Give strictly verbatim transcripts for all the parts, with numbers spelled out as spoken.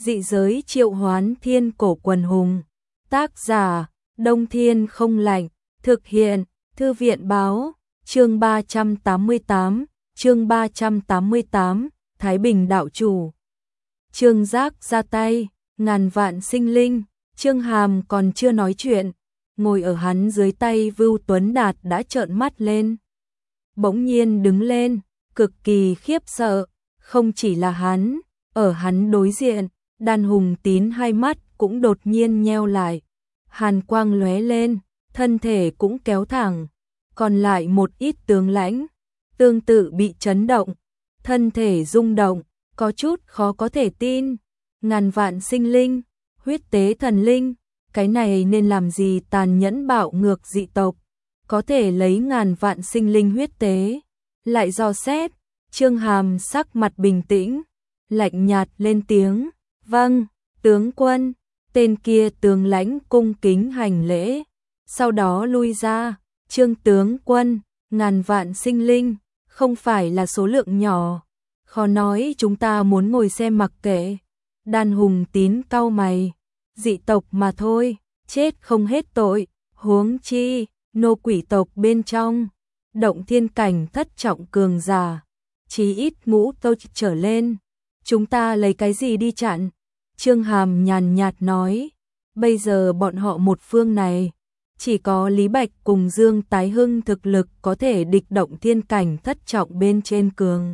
Dị giới triệu hoán thiên cổ quần hùng. Tác giả, Đông Thiên không lạnh. Thực hiện, Thư viện báo. Chương ba trăm tám mươi tám, chương ba trăm tám mươi tám, Thái Bình đạo chủ. Trương Giác ra tay, ngàn vạn sinh linh. Trương Hàm còn chưa nói chuyện, ngồi ở hắn dưới tay Vưu Tuấn Đạt đã trợn mắt lên. Bỗng nhiên đứng lên, cực kỳ khiếp sợ, không chỉ là hắn, ở hắn đối diện, Đan Hùng Tín hai mắt cũng đột nhiên nheo lại. Hàn quang lóe lên, thân thể cũng kéo thẳng, còn lại một ít tướng lãnh, tương tự bị chấn động, thân thể rung động, có chút khó có thể tin. Ngàn vạn sinh linh, huyết tế thần linh, cái này nên làm gì tàn nhẫn bạo ngược dị tộc, có thể lấy ngàn vạn sinh linh huyết tế. Lại dò xét, Trương Hàm sắc mặt bình tĩnh, lạnh nhạt lên tiếng, vâng, tướng quân. Tên kia tướng lãnh cung kính hành lễ, sau đó lui ra. Trương tướng quân, ngàn vạn sinh linh, không phải là số lượng nhỏ, khó nói chúng ta muốn ngồi xem mặc kệ. Đan Hùng Tín cau mày, dị tộc mà thôi, chết không hết tội, huống chi, nô quỷ tộc bên trong, động thiên cảnh thất trọng cường giả, chí ít ngũ tâu trở lên, chúng ta lấy cái gì đi chặn? Trương Hàm nhàn nhạt nói, bây giờ bọn họ một phương này, chỉ có Lý Bạch cùng Dương Tái Hưng thực lực có thể địch động thiên cảnh thất trọng bên trên cường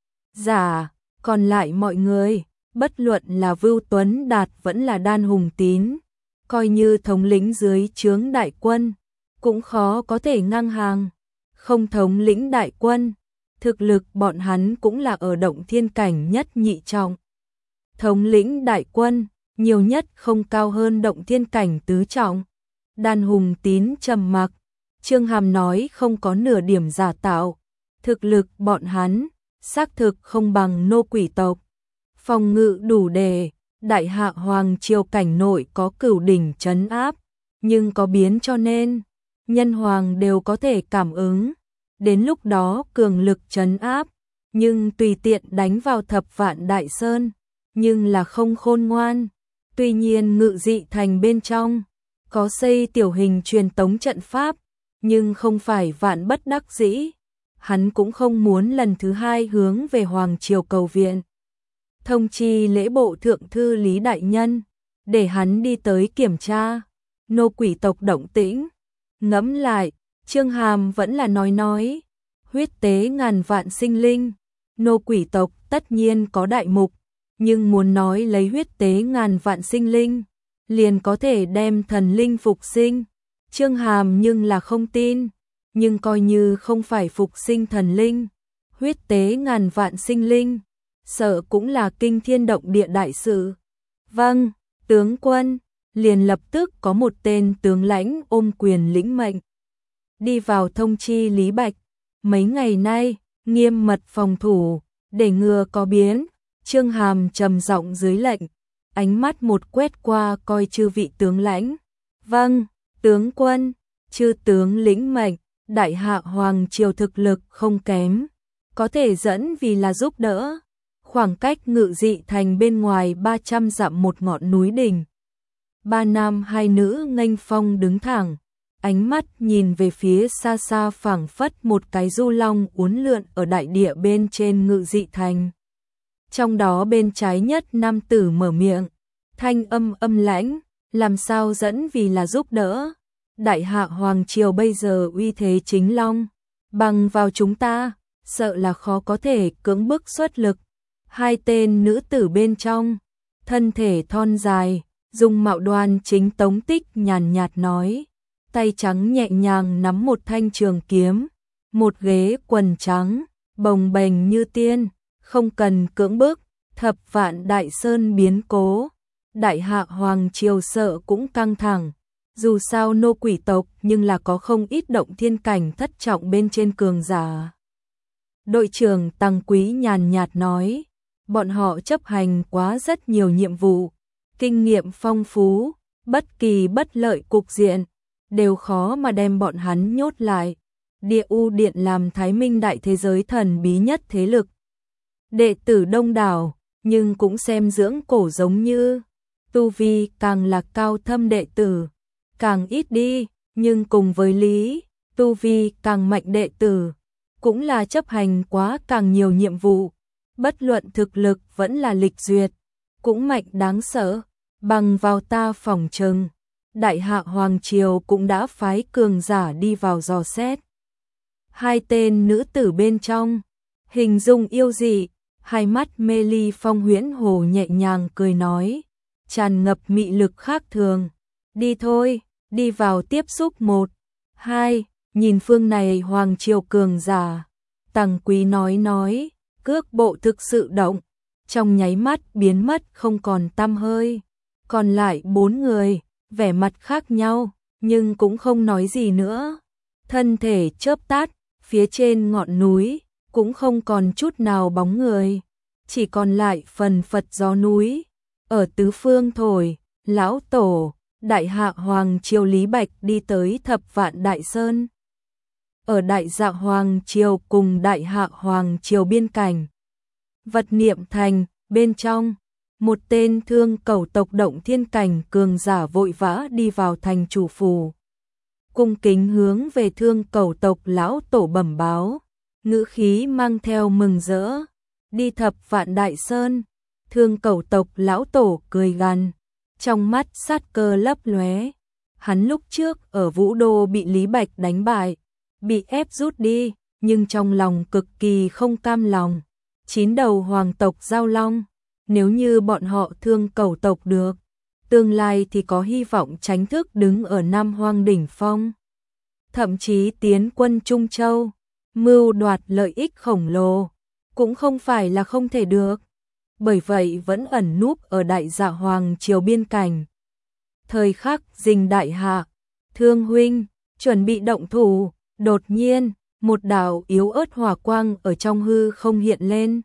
giả, còn lại mọi người, bất luận là Vưu Tuấn Đạt vẫn là Đan Hùng Tín, coi như thống lĩnh dưới trướng đại quân, cũng khó có thể ngang hàng. Không thống lĩnh đại quân, thực lực bọn hắn cũng là ở động thiên cảnh nhất nhị trọng. Thống lĩnh đại quân, nhiều nhất không cao hơn động thiên cảnh tứ trọng. Đan Hùng Tín trầm mặc, Trương Hàm nói không có nửa điểm giả tạo. Thực lực bọn hắn, xác thực không bằng nô quỷ tộc. Phòng ngự đủ để, đại hạ hoàng triều cảnh nội có cửu đỉnh trấn áp, nhưng có biến cho nên, nhân hoàng đều có thể cảm ứng. Đến lúc đó cường lực trấn áp, nhưng tùy tiện đánh vào thập vạn đại sơn, nhưng là không khôn ngoan. Tuy nhiên ngự dị thành bên trong, có xây tiểu hình truyền tống trận pháp, nhưng không phải vạn bất đắc dĩ. Hắn cũng không muốn lần thứ hai hướng về hoàng triều cầu viện. Thông chi lễ bộ thượng thư Lý Đại Nhân, để hắn đi tới kiểm tra nô quỷ tộc động tĩnh. Ngẫm lại, Trương Hàm vẫn là nói nói, huyết tế ngàn vạn sinh linh, nô quỷ tộc tất nhiên có đại mục, nhưng muốn nói lấy huyết tế ngàn vạn sinh linh, liền có thể đem thần linh phục sinh. Trương Hàm nhưng là không tin, nhưng coi như không phải phục sinh thần linh, huyết tế ngàn vạn sinh linh, sợ cũng là kinh thiên động địa đại sự. Vâng, tướng quân, liền lập tức có một tên tướng lãnh ôm quyền lĩnh mệnh. Đi vào thông chi Lý Bạch, mấy ngày nay, nghiêm mật phòng thủ, để ngừa có biến. Trương Hàm trầm giọng dưới lệnh, ánh mắt một quét qua coi chư vị tướng lãnh. Vâng, tướng quân, chư tướng lĩnh mệnh, đại hạ hoàng triều thực lực không kém, có thể dẫn vì là giúp đỡ. Khoảng cách ngự dị thành bên ngoài ba trăm dặm một ngọn núi đỉnh. Ba nam hai nữ nghênh phong đứng thẳng, ánh mắt nhìn về phía xa xa phảng phất một cái du long uốn lượn ở đại địa bên trên ngự dị thành. Trong đó bên trái nhất nam tử mở miệng, thanh âm âm lãnh, làm sao dẫn vì là giúp đỡ. Đại hạ hoàng triều bây giờ uy thế chính long, bằng vào chúng ta, sợ là khó có thể cưỡng bức xuất lực. Hai tên nữ tử bên trong, thân thể thon dài, dung mạo đoan chính Tống Tích nhàn nhạt nói, tay trắng nhẹ nhàng nắm một thanh trường kiếm, một ghế quần trắng, bồng bềnh như tiên, không cần cưỡng bức, thập vạn đại sơn biến cố. Đại hạ hoàng triều sợ cũng căng thẳng, dù sao nô quỷ tộc nhưng là có không ít động thiên cảnh thất trọng bên trên cường giả. Đội trưởng Tăng Quý nhàn nhạt nói, bọn họ chấp hành quá rất nhiều nhiệm vụ, kinh nghiệm phong phú, bất kỳ bất lợi cục diện, đều khó mà đem bọn hắn nhốt lại. Địa U Điện làm Thái Minh đại thế giới thần bí nhất thế lực. Đệ tử đông đảo, nhưng cũng xem dưỡng cổ giống như tu vi càng là cao thâm đệ tử, càng ít đi, nhưng cùng với lý, tu vi càng mạnh đệ tử, cũng là chấp hành quá càng nhiều nhiệm vụ, bất luận thực lực vẫn là lịch duyệt, cũng mạnh đáng sợ, bằng vào ta phỏng chừng. Đại hạ Hoàng Triều cũng đã phái cường giả đi vào dò xét. Hai tên nữ tử bên trong, hình dung yêu dị, hai mắt mê ly Phong Huyễn Hồ nhẹ nhàng cười nói, tràn ngập mị lực khác thường. Đi thôi, đi vào tiếp xúc một, hai, nhìn phương này Hoàng Triều cường giả. Tằng Quý nói nói, cước bộ thực sự động, trong nháy mắt biến mất không còn tăm hơi. Còn lại bốn người, vẻ mặt khác nhau, nhưng cũng không nói gì nữa. Thân thể chớp tắt, phía trên ngọn núi, cũng không còn chút nào bóng người. Chỉ còn lại phần phật gió núi. Ở tứ phương thổi, lão tổ, đại hạ Hoàng Triều Lý Bạch đi tới Thập Vạn Đại Sơn. Ở đại dạ Hoàng Triều cùng đại hạ Hoàng Triều biên cảnh. Vật niệm thành, bên trong. Một tên thương cẩu tộc động thiên cảnh cường giả vội vã đi vào thành chủ phủ. Cung kính hướng về thương cẩu tộc lão tổ bẩm báo, ngữ khí mang theo mừng rỡ. Đi Thập Vạn Đại Sơn, thương cẩu tộc lão tổ cười gằn, trong mắt sát cơ lấp lóe. Hắn lúc trước ở Vũ Đô bị Lý Bạch đánh bại, bị ép rút đi, nhưng trong lòng cực kỳ không cam lòng. Chín đầu hoàng tộc Giao Long, nếu như bọn họ thương cẩu tộc được, tương lai thì có hy vọng chính thức đứng ở Nam Hoang đỉnh phong. Thậm chí tiến quân Trung Châu, mưu đoạt lợi ích khổng lồ, cũng không phải là không thể được. Bởi vậy vẫn ẩn núp ở đại dạ Hoàng Triều biên cảnh. Thời khắc Dình đại hạ, Thương huynh, chuẩn bị động thủ, đột nhiên, một đạo yếu ớt hỏa quang ở trong hư không hiện lên.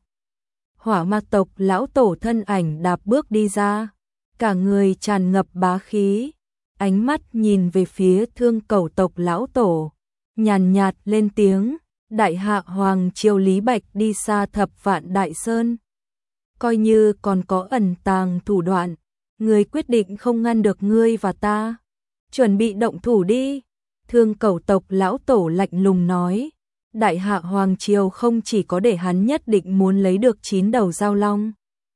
Hỏa ma tộc lão tổ thân ảnh đạp bước đi ra, cả người tràn ngập bá khí, ánh mắt nhìn về phía thương cẩu tộc lão tổ, nhàn nhạt lên tiếng, đại hạ Hoàng Triều Lý Bạch đi xa Thập Vạn Đại Sơn. Coi như còn có ẩn tàng thủ đoạn, ngươi quyết định không ngăn được ngươi và ta. Chuẩn bị động thủ đi. Thương cẩu tộc lão tổ lạnh lùng nói. Đại hạ Hoàng Triều không chỉ có để hắn nhất định muốn lấy được chín đầu Giao Long.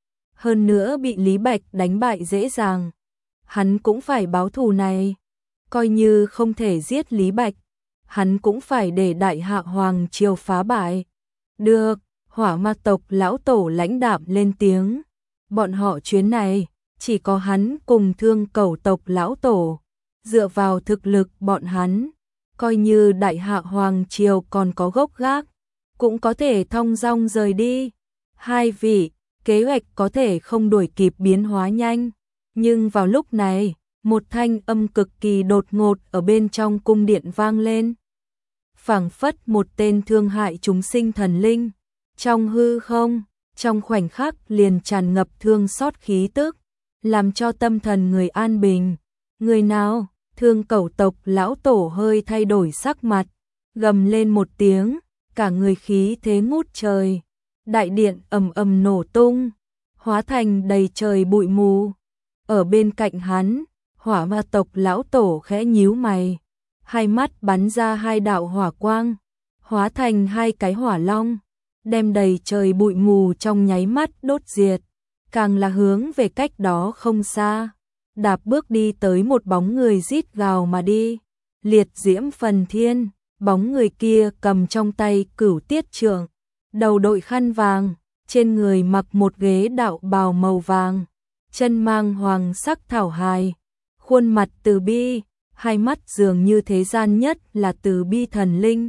Hơn nữa bị Lý Bạch đánh bại dễ dàng. Hắn cũng phải báo thù này. Coi như không thể giết Lý Bạch, hắn cũng phải để đại hạ Hoàng Triều phá bại. Được. Hỏa ma tộc lão tổ lãnh đạm lên tiếng. Bọn họ chuyến này, chỉ có hắn cùng thương cẩu tộc lão tổ. Dựa vào thực lực bọn hắn, coi như đại hạ Hoàng Triều còn có gốc gác, cũng có thể thong dong rời đi. Hai vị, kế hoạch có thể không đuổi kịp biến hóa nhanh. Nhưng vào lúc này, một thanh âm cực kỳ đột ngột ở bên trong cung điện vang lên. Phảng phất một tên thương hại chúng sinh thần linh. Trong hư không, trong khoảnh khắc liền tràn ngập thương xót khí tức, làm cho tâm thần người an bình. Người nào? Thương cẩu tộc lão tổ hơi thay đổi sắc mặt, gầm lên một tiếng, cả người khí thế ngút trời. Đại điện ầm ầm nổ tung, hóa thành đầy trời bụi mù. Ở bên cạnh hắn, hỏa ma tộc lão tổ khẽ nhíu mày, hai mắt bắn ra hai đạo hỏa quang, hóa thành hai cái hỏa long, đem đầy trời bụi mù trong nháy mắt đốt diệt. Càng là hướng về cách đó không xa, đạp bước đi tới một bóng người rít gào mà đi. Liệt diễm phần thiên, bóng người kia cầm trong tay cửu tiết trượng, đầu đội khăn vàng, trên người mặc một ghế đạo bào màu vàng, chân mang hoàng sắc thảo hài, khuôn mặt từ bi, hai mắt dường như thế gian nhất là từ bi thần linh.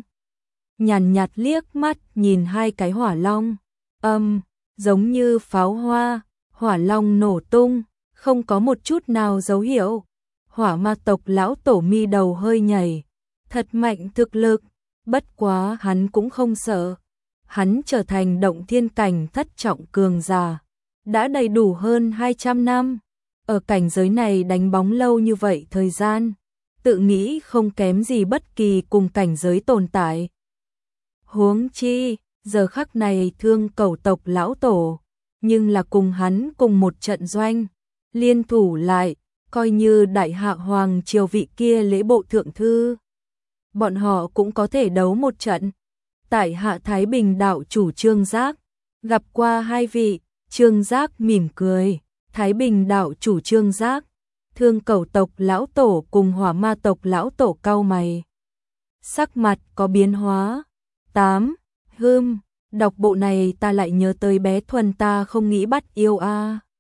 Nhàn nhạt liếc mắt nhìn hai cái hỏa long, âm, giống như pháo hoa, hỏa long nổ tung, không có một chút nào dấu hiệu. Hỏa ma tộc lão tổ mi đầu hơi nhảy, thật mạnh thực lực, bất quá hắn cũng không sợ. Hắn trở thành động thiên cảnh thất trọng cường giả, đã đầy đủ hơn hai trăm năm. Ở cảnh giới này đánh bóng lâu như vậy thời gian, tự nghĩ không kém gì bất kỳ cùng cảnh giới tồn tại. Huống chi, giờ khắc này thương cẩu tộc lão tổ, nhưng là cùng hắn cùng một trận doanh, liên thủ lại, coi như đại hạ hoàng triều vị kia lễ bộ thượng thư. Bọn họ cũng có thể đấu một trận. Tại hạ Thái Bình đạo chủ Trương Giác, gặp qua hai vị. Trương Giác mỉm cười. Thái Bình đạo chủ Trương Giác, Thương Cẩu tộc lão tổ cùng Hỏa Ma tộc lão tổ cau mày. Sắc mặt có biến hóa. tám. Hưm, đọc bộ này ta lại nhớ tới bé Thuần ta không nghĩ bắt yêu a.